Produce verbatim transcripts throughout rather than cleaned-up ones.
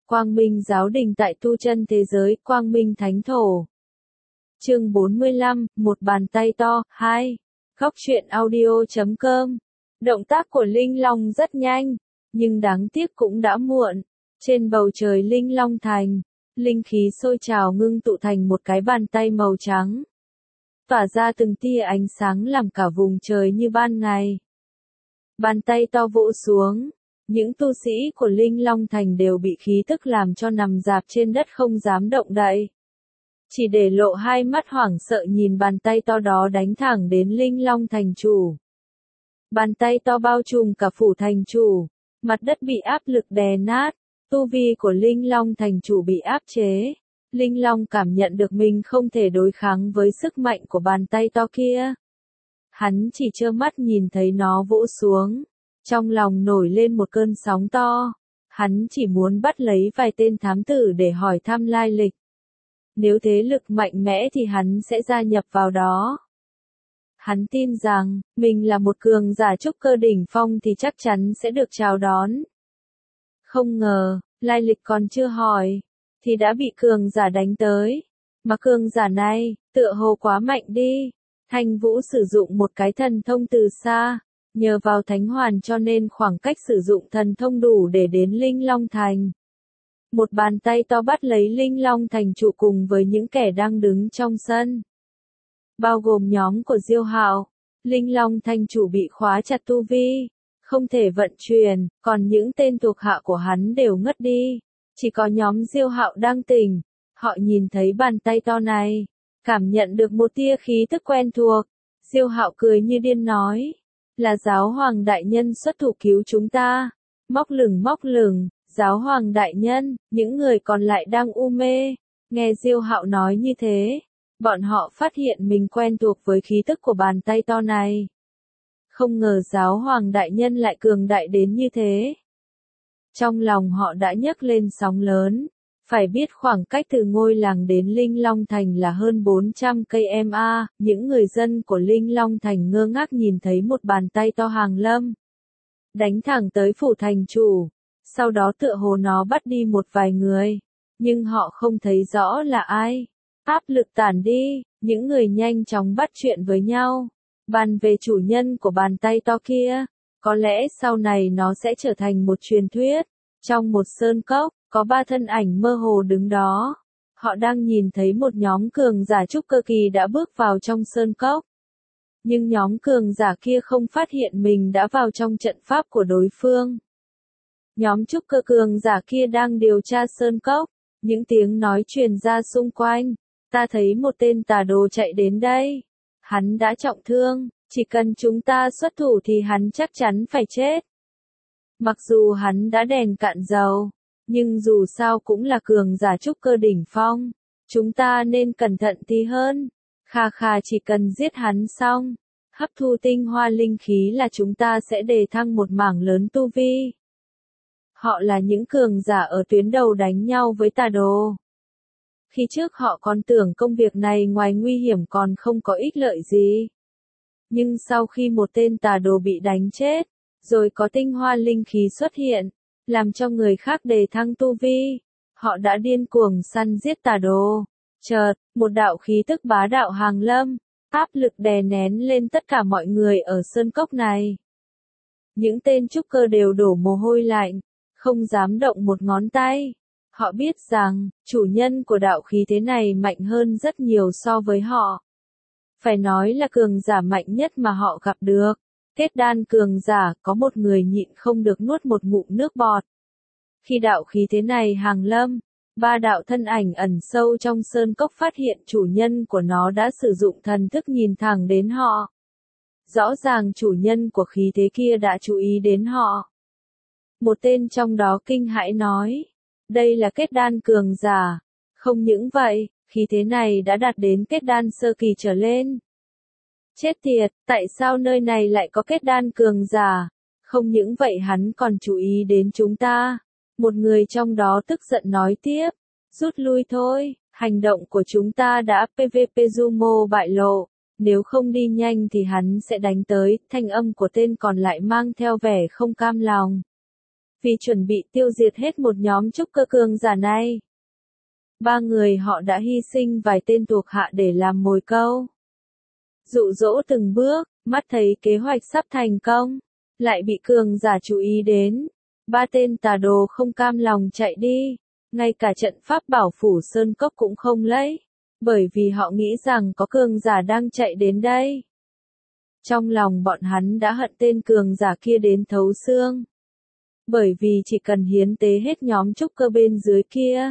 Quang Minh Giáo Đình tại tu chân thế giới, Quang Minh Thánh Thổ. Chương bốn mươi lăm, một bàn tay to, hai. Góc truyện audio chấm com. Động tác của Linh Long rất nhanh, nhưng đáng tiếc cũng đã muộn. Trên bầu trời Linh Long Thành, linh khí sôi trào ngưng tụ thành một cái bàn tay màu trắng. Tỏa ra từng tia ánh sáng làm cả vùng trời như ban ngày. Bàn tay to vỗ xuống, những tu sĩ của Linh Long Thành đều bị khí tức làm cho nằm rạp trên đất không dám động đậy. Chỉ để lộ hai mắt hoảng sợ nhìn bàn tay to đó đánh thẳng đến Linh Long Thành chủ. Bàn tay to bao trùm cả phủ thành chủ, mặt đất bị áp lực đè nát, tu vi của Linh Long Thành chủ bị áp chế. Linh Long cảm nhận được mình không thể đối kháng với sức mạnh của bàn tay to kia. Hắn chỉ trơ mắt nhìn thấy nó vỗ xuống, trong lòng nổi lên một cơn sóng to. Hắn chỉ muốn bắt lấy vài tên thám tử để hỏi thăm lai lịch. Nếu thế lực mạnh mẽ thì hắn sẽ gia nhập vào đó. Hắn tin rằng, mình là một cường giả trúc cơ đỉnh phong thì chắc chắn sẽ được chào đón. Không ngờ, lai lịch còn chưa hỏi, thì đã bị cường giả đánh tới. Mà cường giả này, tựa hồ quá mạnh đi. Thanh Vũ sử dụng một cái thần thông từ xa, nhờ vào thánh hoàn cho nên khoảng cách sử dụng thần thông đủ để đến Linh Long Thành. Một bàn tay to bắt lấy Linh Long Thành trụ cùng với những kẻ đang đứng trong sân. Bao gồm nhóm của Diêu Hạo, Linh Long Thành chủ bị khóa chặt tu vi, không thể vận chuyển, còn những tên thuộc hạ của hắn đều ngất đi. Chỉ có nhóm Diêu Hạo đang tỉnh, họ nhìn thấy bàn tay to này, cảm nhận được một tia khí tức quen thuộc. Diêu Hạo cười như điên nói, là Giáo Hoàng Đại Nhân xuất thủ cứu chúng ta. Móc lửng móc lửng, Giáo Hoàng Đại Nhân, những người còn lại đang u mê. Nghe Diêu Hạo nói như thế, bọn họ phát hiện mình quen thuộc với khí tức của bàn tay to này. Không ngờ Giáo Hoàng Đại Nhân lại cường đại đến như thế. Trong lòng họ đã nhấc lên sóng lớn. Phải biết khoảng cách từ ngôi làng đến Linh Long Thành là hơn bốn trăm cây số, những người dân của Linh Long Thành ngơ ngác nhìn thấy một bàn tay to hàng lâm. Đánh thẳng tới phủ thành chủ, sau đó tựa hồ nó bắt đi một vài người, nhưng họ không thấy rõ là ai. Áp lực tản đi, những người nhanh chóng bắt chuyện với nhau, bàn về chủ nhân của bàn tay to kia. Có lẽ sau này nó sẽ trở thành một truyền thuyết. Trong một sơn cốc, có ba thân ảnh mơ hồ đứng đó. Họ đang nhìn thấy một nhóm cường giả trúc cơ kỳ đã bước vào trong sơn cốc. Nhưng nhóm cường giả kia không phát hiện mình đã vào trong trận pháp của đối phương. Nhóm trúc cơ cường giả kia đang điều tra sơn cốc. Những tiếng nói truyền ra xung quanh. Ta thấy một tên tà đồ chạy đến đây. Hắn đã trọng thương, chỉ cần chúng ta xuất thủ thì hắn chắc chắn phải chết. Mặc dù hắn đã đèn cạn dầu, nhưng dù sao cũng là cường giả trúc cơ đỉnh phong. Chúng ta nên cẩn thận tí hơn. Khà khà, chỉ cần giết hắn xong, hấp thu tinh hoa linh khí là chúng ta sẽ đề thăng một mảng lớn tu vi. Họ là những cường giả ở tuyến đầu đánh nhau với tà đồ. Khi trước họ còn tưởng công việc này ngoài nguy hiểm còn không có ích lợi gì. Nhưng sau khi một tên tà đồ bị đánh chết, rồi có tinh hoa linh khí xuất hiện, làm cho người khác đề thăng tu vi, họ đã điên cuồng săn giết tà đồ. Chợt, một đạo khí tức bá đạo hàng lâm, áp lực đè nén lên tất cả mọi người ở sơn cốc này. Những tên trúc cơ đều đổ mồ hôi lạnh, không dám động một ngón tay. Họ biết rằng, chủ nhân của đạo khí thế này mạnh hơn rất nhiều so với họ. Phải nói là cường giả mạnh nhất mà họ gặp được. Kết đan cường giả, có một người nhịn không được nuốt một ngụm nước bọt. Khi đạo khí thế này hàng lâm, ba đạo thân ảnh ẩn sâu trong sơn cốc phát hiện chủ nhân của nó đã sử dụng thần thức nhìn thẳng đến họ. Rõ ràng chủ nhân của khí thế kia đã chú ý đến họ. Một tên trong đó kinh hãi nói, đây là kết đan cường giả. Không những vậy, khí thế này đã đạt đến kết đan sơ kỳ trở lên. Chết tiệt, tại sao nơi này lại có kết đan cường giả? Không những vậy hắn còn chú ý đến chúng ta. Một người trong đó tức giận nói tiếp, rút lui thôi, hành động của chúng ta đã pê vê pê Zumo bại lộ. Nếu không đi nhanh thì hắn sẽ đánh tới. Thanh âm của tên còn lại mang theo vẻ không cam lòng. vì chuẩn bị tiêu diệt hết một nhóm trúc cơ cường giả này. Ba người họ đã hy sinh vài tên thuộc hạ để làm mồi câu. Dụ dỗ từng bước, mắt thấy kế hoạch sắp thành công, lại bị cường giả chú ý đến. Ba tên tà đồ không cam lòng chạy đi, ngay cả trận pháp bảo phủ sơn cốc cũng không lấy, bởi vì họ nghĩ rằng có cường giả đang chạy đến đây. Trong lòng bọn hắn đã hận tên cường giả kia đến thấu xương. Bởi vì chỉ cần hiến tế hết nhóm trúc cơ bên dưới kia,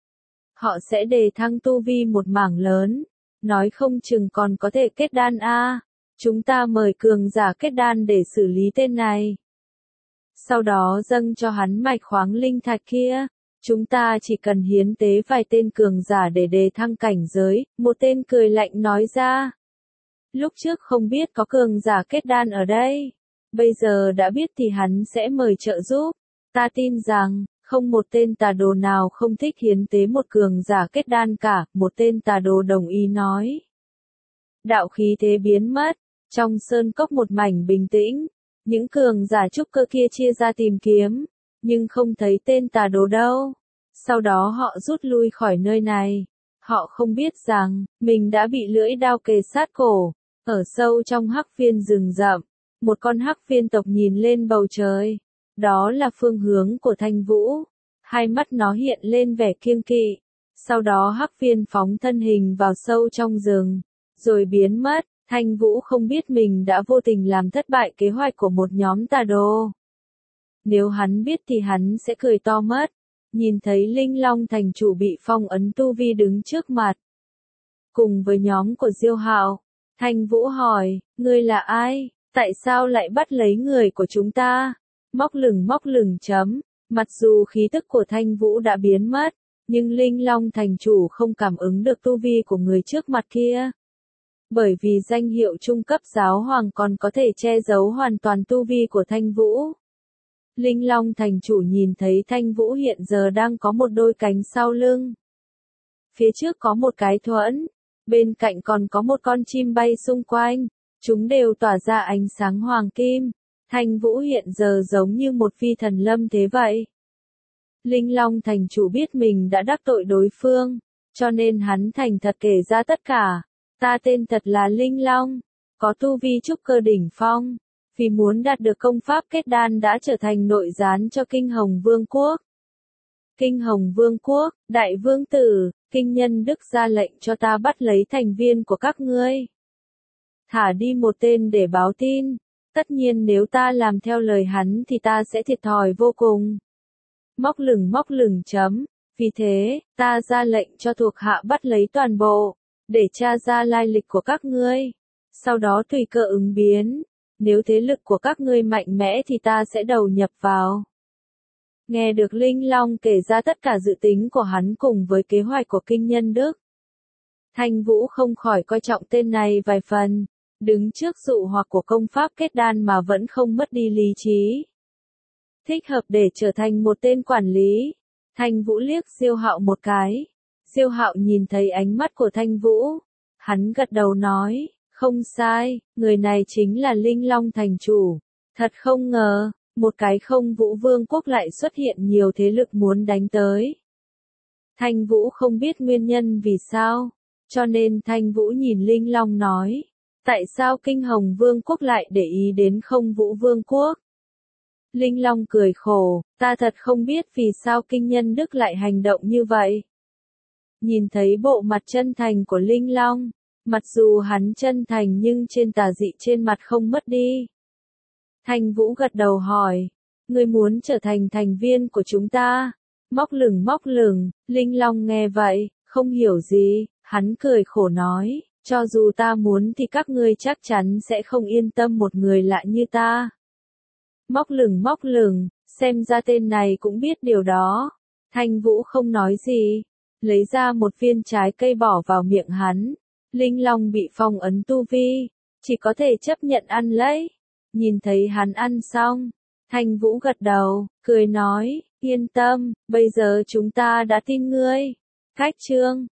họ sẽ đề thăng tu vi một mảng lớn, nói không chừng còn có thể kết đan a. Chúng ta mời cường giả kết đan để xử lý tên này. Sau đó dâng cho hắn mạch khoáng linh thạch kia. Chúng ta chỉ cần hiến tế vài tên cường giả để đề thăng cảnh giới, một tên cười lạnh nói ra. Lúc trước không biết có cường giả kết đan ở đây. Bây giờ đã biết thì hắn sẽ mời trợ giúp. Ta tin rằng, không một tên tà đồ nào không thích hiến tế một cường giả kết đan cả, một tên tà đồ đồng ý nói. Đạo khí thế biến mất, trong sơn cốc một mảnh bình tĩnh, những cường giả trúc cơ kia chia ra tìm kiếm, nhưng không thấy tên tà đồ đâu. Sau đó họ rút lui khỏi nơi này. Họ không biết rằng, mình đã bị lưỡi đao kề sát cổ. Ở sâu trong hắc viên rừng rậm, một con hắc viên tộc nhìn lên bầu trời. Đó là phương hướng của Thanh Vũ. Hai mắt nó hiện lên vẻ kiêng kỵ. Sau đó hắc viên phóng thân hình vào sâu trong rừng, rồi biến mất. Thanh Vũ không biết mình đã vô tình làm thất bại kế hoạch của một nhóm tà đồ. Nếu hắn biết thì hắn sẽ cười to mất. Nhìn thấy Linh Long thành chủ bị phong ấn tu vi đứng trước mặt. Cùng với nhóm của Diêu Hạo, Thanh Vũ hỏi, ngươi là ai, tại sao lại bắt lấy người của chúng ta? Móc lửng móc lửng chấm, mặc dù khí tức của Thanh Vũ đã biến mất, nhưng Linh Long thành chủ không cảm ứng được tu vi của người trước mặt kia. Bởi vì danh hiệu trung cấp giáo hoàng còn có thể che giấu hoàn toàn tu vi của Thanh Vũ. Linh Long thành chủ nhìn thấy Thanh Vũ hiện giờ đang có một đôi cánh sau lưng. Phía trước có một cái thuẫn, bên cạnh còn có một con chim bay xung quanh, chúng đều tỏa ra ánh sáng hoàng kim. Thanh Vũ hiện giờ giống như một phi thần lâm thế vậy. Linh Long thành chủ biết mình đã đắc tội đối phương, cho nên hắn thành thật kể ra tất cả. Ta tên thật là Linh Long, có tu vi trúc cơ đỉnh phong. Vì muốn đạt được công pháp kết đan đã trở thành nội gián cho Kinh Hồng Vương quốc. Kinh Hồng Vương quốc, đại vương tử, kinh nhân đức ra lệnh cho ta bắt lấy thành viên của các ngươi. Thả đi một tên để báo tin. Tất nhiên nếu ta làm theo lời hắn thì ta sẽ thiệt thòi vô cùng. Móc lửng móc lửng chấm. Vì thế, ta ra lệnh cho thuộc hạ bắt lấy toàn bộ, để tra ra lai lịch của các ngươi. Sau đó tùy cơ ứng biến. Nếu thế lực của các ngươi mạnh mẽ thì ta sẽ đầu nhập vào. Nghe được Linh Long kể ra tất cả dự tính của hắn cùng với kế hoạch của kinh nhân đức. Thanh Vũ không khỏi coi trọng tên này vài phần, đứng trước dụ hoặc của công pháp kết đan mà vẫn không mất đi lý trí. Thích hợp để trở thành một tên quản lý. Thanh Vũ liếc Diêu Hạo một cái. Diêu Hạo nhìn thấy ánh mắt của Thanh Vũ. Hắn gật đầu nói. Không sai, người này chính là Linh Long thành chủ. Thật không ngờ, một cái không Vũ Vương quốc lại xuất hiện nhiều thế lực muốn đánh tới. Thanh Vũ không biết nguyên nhân vì sao, cho nên Thanh Vũ nhìn Linh Long nói, tại sao Kinh Hồng Vương quốc lại để ý đến không Vũ Vương quốc? Linh Long cười khổ, ta thật không biết vì sao kinh nhân đức lại hành động như vậy. Nhìn thấy bộ mặt chân thành của Linh Long, mặc dù hắn chân thành nhưng trên tà dị trên mặt không mất đi. Thanh Vũ gật đầu hỏi, ngươi muốn trở thành thành viên của chúng ta? Móc lửng móc lửng, Linh Long nghe vậy, không hiểu gì, hắn cười khổ nói, cho dù ta muốn thì các ngươi chắc chắn sẽ không yên tâm một người lạ như ta. Móc lửng móc lửng, xem ra tên này cũng biết điều đó. Thanh Vũ không nói gì, lấy ra một viên trái cây bỏ vào miệng hắn. Linh Long bị phong ấn tu vi, chỉ có thể chấp nhận ăn lấy. Nhìn thấy hắn ăn xong, Thanh Vũ gật đầu, cười nói, yên tâm, bây giờ chúng ta đã tin ngươi. Cách chương